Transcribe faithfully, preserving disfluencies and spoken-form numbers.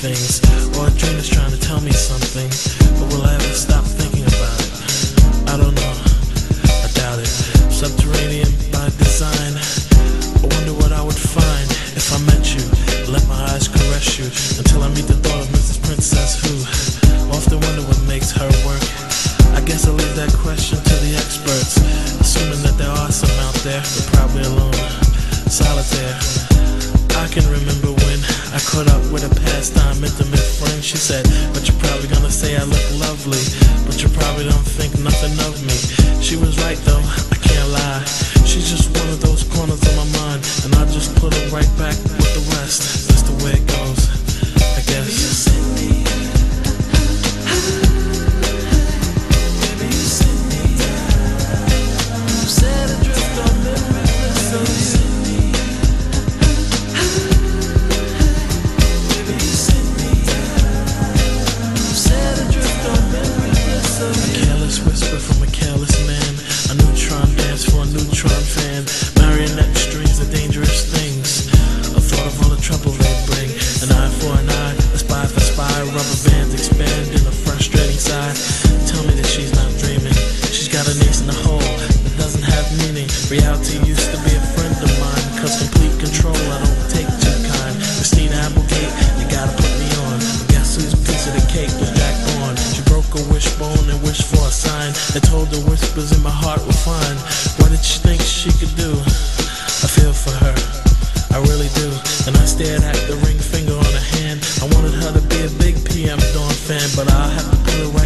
things, or a dream that's trying to tell me something. But will I ever stop thinking about it? I don't know, I doubt it. Subterranean by design, I wonder what I would find if I met you, let my eyes caress you, until I meet the thought of Missus Princess, who often wonder what makes her work. I guess I'll leave that question to the experts, assuming that there are some out there, but probably alone, solitaire. I can remember when I caught up with a pastime intimate friend. She said, but you're probably gonna say I look lovely, but you probably don't think nothing of me. She was right though, I can't lie. She's just one of those corners of my mind, and I just put her right back with the rest. That's the way it goes, I guess. Whisper from a careless man, a neutron dance for a neutron fan. Marionette strings are dangerous things. A thought of all the trouble they bring. An eye for an eye, a spy for spy. Rubber bands expand in a frustrating sigh. Tell me that she's not dreaming. She's got an ace in the hole that doesn't have meaning. Reality used to be a friend of mine, cause complete control I don't take too kind. Christina Applegate, you gotta put me on. But guess whose piece of the cake was Jack Bourne? She broke a wishbone and wished for a sign that told the whispers in my heart were fine. What did she think she could do? I feel for her, I really do. And I stared at the ring finger on her hand. I wanted her to be a big P M Dawn fan, but I'll have to put her right